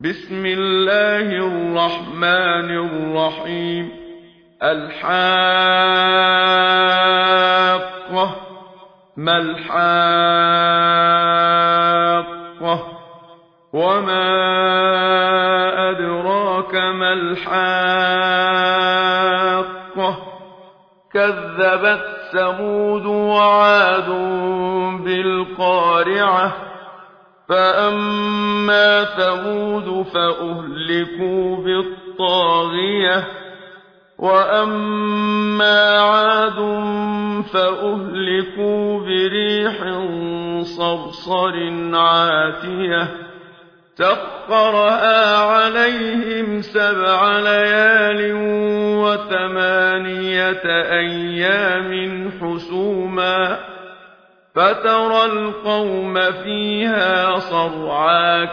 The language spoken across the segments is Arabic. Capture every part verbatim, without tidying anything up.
بسم الله الرحمن الرحيم الحاقة ما الحاقة وما أدراك ما الحاقة كذبت ثمود وعاد بالقارعة فأما ثمود فأهلكوا بالطاغية وأما عاد فأهلكوا بريح صرصر عاتية سخرها عليهم سبع ليال وثمانية أيام حسوما فترى القوم فيها صرعى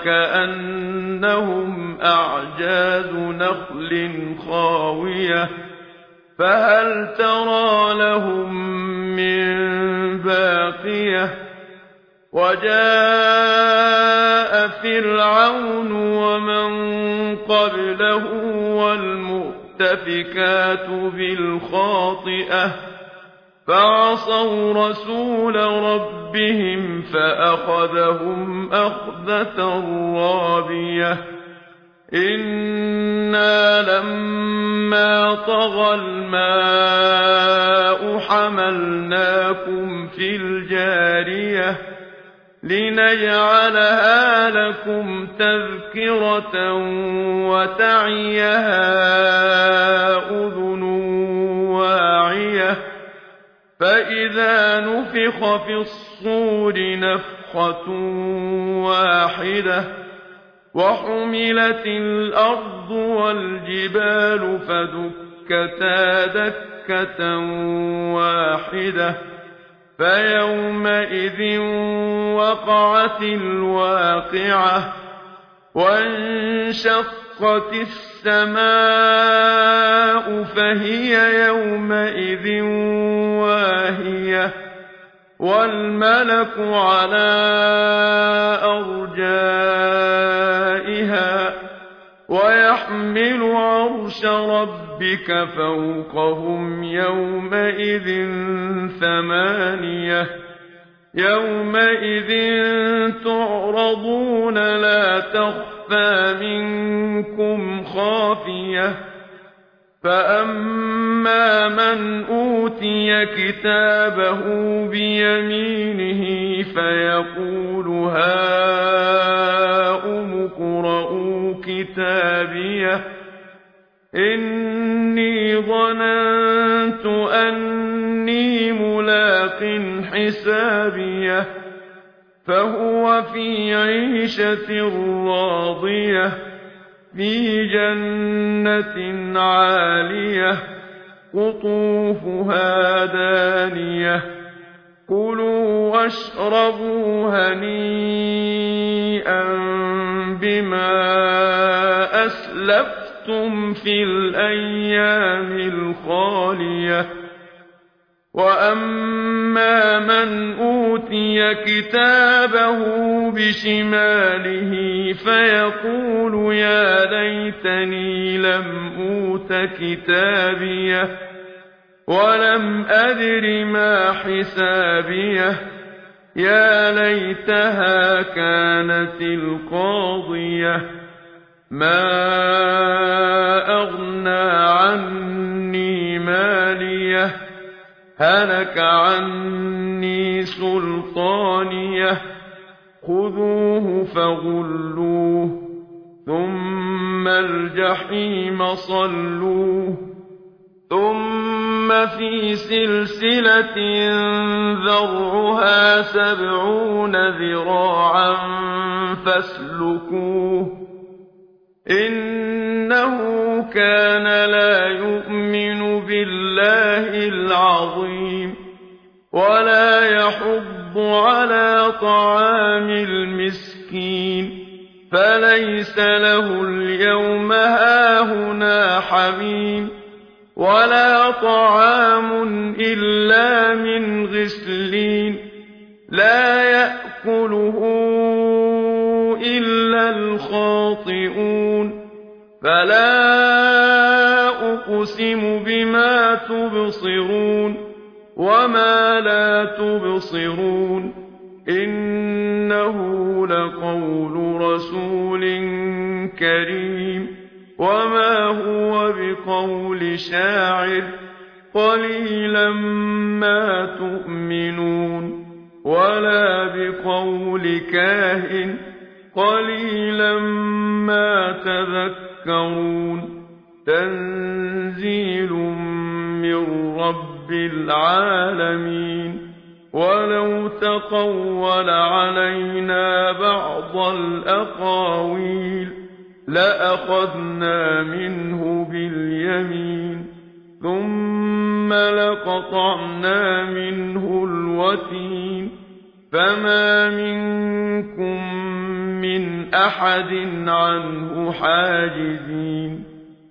كأنهم أعجاز نخل خاوية فهل ترى لهم من باقية وجاء فرعون ومن قبله والمؤتفكات بالخاطئة فعصوا رسول ربهم فأخذهم أخذة رابية إنا لما طغى الماء حملناكم في الجارية لنجعلها لكم تذكرة وتعيها أذن واعية فإذا نفخ في الصور نفخة واحدة وحملت الأرض والجبال فدكتا دكة واحدة فيومئذ وقعت الواقعة وانشقت السماء فهي يومئذ واهية والملك على أرجائها ويحمل عرش ربك فوقهم يومئذ ثمانية يومئذ تعرضون لا تخفى منكم خافية فأما من أوتي كتابه بيمينه فيقول هاؤم اقرءوا كتابيه إني ظننت أني ملاق حسابيه فهو في عيشة راضية في جنة عالية قطوفها دانية كلوا واشربوا هنيئا بما أسلفتم في الأيام الخالية وأما من أوتي كتابه بشماله فيقول يا ليتني لم أوت كتابيه ولم أدر ما حسابيه يا ليتها كانت القاضية ما أغنى عني ماليه هلك عني سلطانيه خذوه فغلوه ثم الجحيم صلوه ثم في سلسلة ذرعها سبعون ذراعا فاسلكوه إنه كان لا يؤمن بالله العظيم ولا يحض على طعام المسكين فليس له اليوم هاهنا حميم ولا طعام إلا من غسلين لا يأكله إلا الخاطئون خاطئون فلا أقسم بما تبصرون وما لا تبصرون إنه لقول رسول كريم وما هو بقول شاعر قليلا ما تؤمنون ولا بقول كاهن قليلا ما تذكرون تنزيل من رب العالمين ولو تقول علينا بعض الأقاويل لأخذنا منه باليمين ثم لقطعنا منه الوتين فما منكم من أحد عنه حاجزين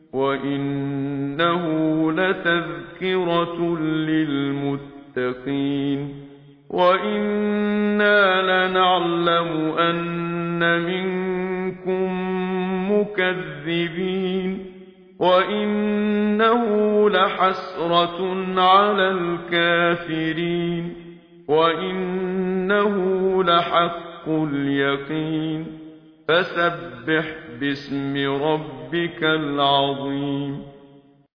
وإنه لتذكرة للمتقين وإنا لنعلم أن منكم مكذبين وإنه لحسرة على الكافرين وإنه لحق اليقين فسبح باسم ربك العظيم